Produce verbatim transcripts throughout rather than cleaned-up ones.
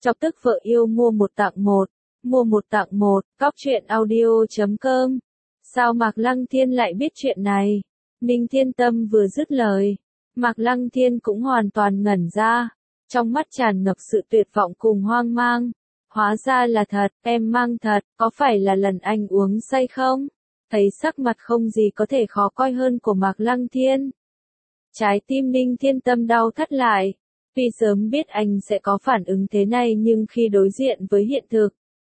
Chọc tức vợ yêu mua một tặng một, mua một tặng một, cóc truyện audio chấm com. Sao Mạc Lăng Thiên lại biết chuyện này? Ninh Thiên Tâm vừa dứt lời, Mạc Lăng Thiên cũng hoàn toàn ngẩn ra, trong mắt tràn ngập sự tuyệt vọng cùng hoang mang. Hóa ra là thật, em mang thật, có phải là lần anh uống say không? Thấy sắc mặt không gì có thể khó coi hơn của Mạc Lăng Thiên. Trái tim Ninh Thiên Tâm đau thắt lại, tuy sớm biết anh sẽ có phản ứng thế này nhưng khi đối diện với hiện thực,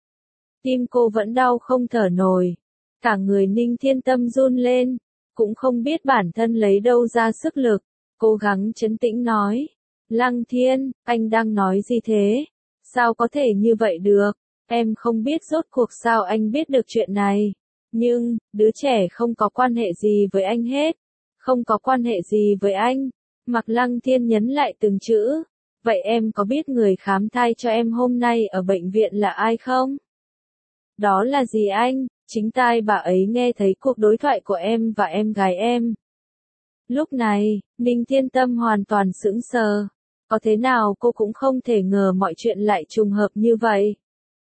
tim cô vẫn đau không thở nổi. Cả người Ninh Thiên Tâm run lên, cũng không biết bản thân lấy đâu ra sức lực, cố gắng trấn tĩnh nói. Lăng Thiên, anh đang nói gì thế? Sao có thể như vậy được? Em không biết rốt cuộc sao anh biết được chuyện này. Nhưng, đứa trẻ không có quan hệ gì với anh hết. Không có quan hệ gì với anh. Mạc Lăng Thiên nhấn lại từng chữ. Vậy em có biết người khám thai cho em hôm nay ở bệnh viện là ai không? Đó là gì anh? Chính tai bà ấy nghe thấy cuộc đối thoại của em và em gái em. Lúc này, Ninh Thiên Tâm hoàn toàn sững sờ. Có thế nào cô cũng không thể ngờ mọi chuyện lại trùng hợp như vậy.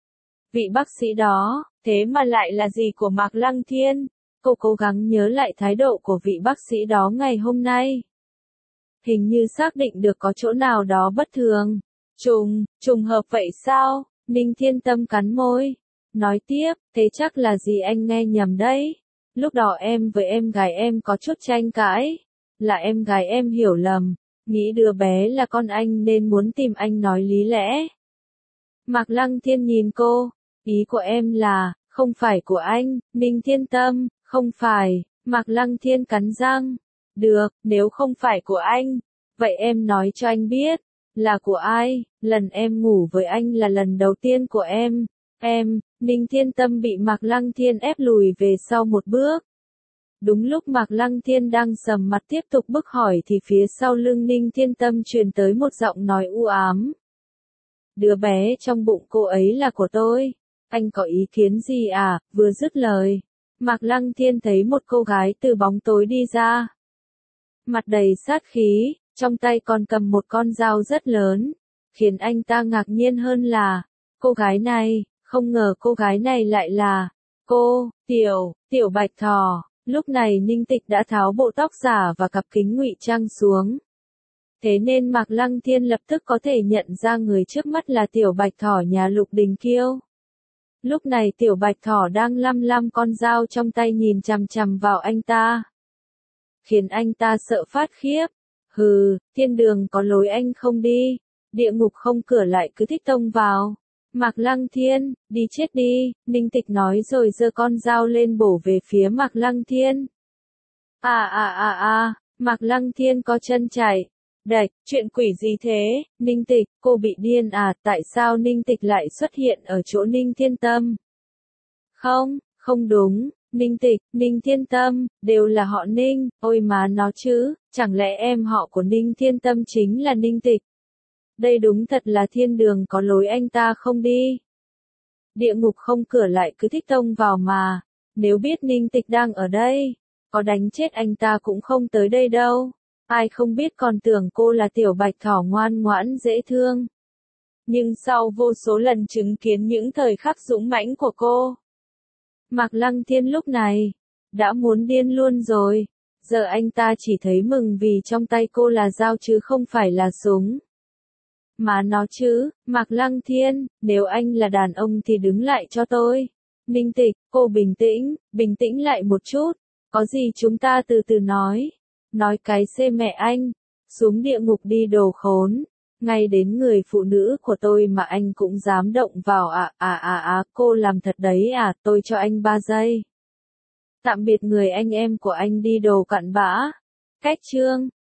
Vị bác sĩ đó, thế mà lại là gì của Mạc Lăng Thiên? Cô cố gắng nhớ lại thái độ của vị bác sĩ đó ngày hôm nay. Hình như xác định được có chỗ nào đó bất thường. Trùng, trùng hợp vậy sao? Ninh Thiên Tâm cắn môi. Nói tiếp, thế chắc là gì anh nghe nhầm đấy. Lúc đó em với em gái em có chút tranh cãi. Là em gái em hiểu lầm. Nghĩ đứa bé là con anh nên muốn tìm anh nói lý lẽ. Mạc Lăng Thiên nhìn cô. Ý của em là, không phải của anh, Ninh Thiên Tâm, không phải. Mạc Lăng Thiên cắn răng. Được, nếu không phải của anh, vậy em nói cho anh biết, là của ai? Lần em ngủ với anh là lần đầu tiên của em. Em, Ninh Thiên Tâm bị Mạc Lăng Thiên ép lùi về sau một bước. Đúng lúc Mạc Lăng Thiên đang sầm mặt tiếp tục bức hỏi thì phía sau lưng Ninh Thiên Tâm truyền tới một giọng nói u ám. Đứa bé trong bụng cô ấy là của tôi. Anh có ý kiến gì à? Vừa dứt lời, Mạc Lăng Thiên thấy một cô gái từ bóng tối đi ra. Mặt đầy sát khí, trong tay còn cầm một con dao rất lớn. Khiến anh ta ngạc nhiên hơn là, cô gái này, không ngờ cô gái này lại là cô, Tiểu, Tiểu Bạch Thỏ. Lúc này Ninh Tịch đã tháo bộ tóc giả và cặp kính ngụy trang xuống. Thế nên Mạc Lăng Thiên lập tức có thể nhận ra người trước mắt là Tiểu Bạch Thỏ nhà Lục Đình Kiêu. Lúc này Tiểu Bạch Thỏ đang lăm lăm con dao trong tay nhìn chằm chằm vào anh ta. Khiến anh ta sợ phát khiếp. Hừ, thiên đường có lối anh không đi, địa ngục không cửa lại cứ thích tông vào. Mạc Lăng Thiên, đi chết đi, Ninh Tịch nói rồi giơ con dao lên bổ về phía Mạc Lăng Thiên. À à à à, Mạc Lăng Thiên có chân chạy. Đạch, chuyện quỷ gì thế? Ninh Tịch, cô bị điên à? Tại sao Ninh Tịch lại xuất hiện ở chỗ Ninh Thiên Tâm? Không, không đúng, Ninh Tịch, Ninh Thiên Tâm, đều là họ Ninh, ôi má nó chứ, chẳng lẽ em họ của Ninh Thiên Tâm chính là Ninh Tịch? Đây đúng thật là thiên đường có lối anh ta không đi. Địa ngục không cửa lại cứ thích tông vào mà, nếu biết Ninh Tịch đang ở đây, có đánh chết anh ta cũng không tới đây đâu. Ai không biết còn tưởng cô là Tiểu Bạch Thỏ ngoan ngoãn dễ thương. Nhưng sau vô số lần chứng kiến những thời khắc dũng mãnh của cô, Mạc Lăng Thiên lúc này đã muốn điên luôn rồi. Giờ anh ta chỉ thấy mừng vì trong tay cô là dao chứ không phải là súng. Mà nó chứ, Mạc Lăng Thiên, nếu anh là đàn ông thì đứng lại cho tôi. Ninh Tịch, cô bình tĩnh, bình tĩnh lại một chút. Có gì chúng ta từ từ nói. Nói cái xê mẹ anh, xuống địa ngục đi đồ khốn. Ngay đến người phụ nữ của tôi mà anh cũng dám động vào à à à à, cô làm thật đấy à, tôi cho anh ba giây. Tạm biệt người anh em của anh đi đồ cặn bã. Cách chương.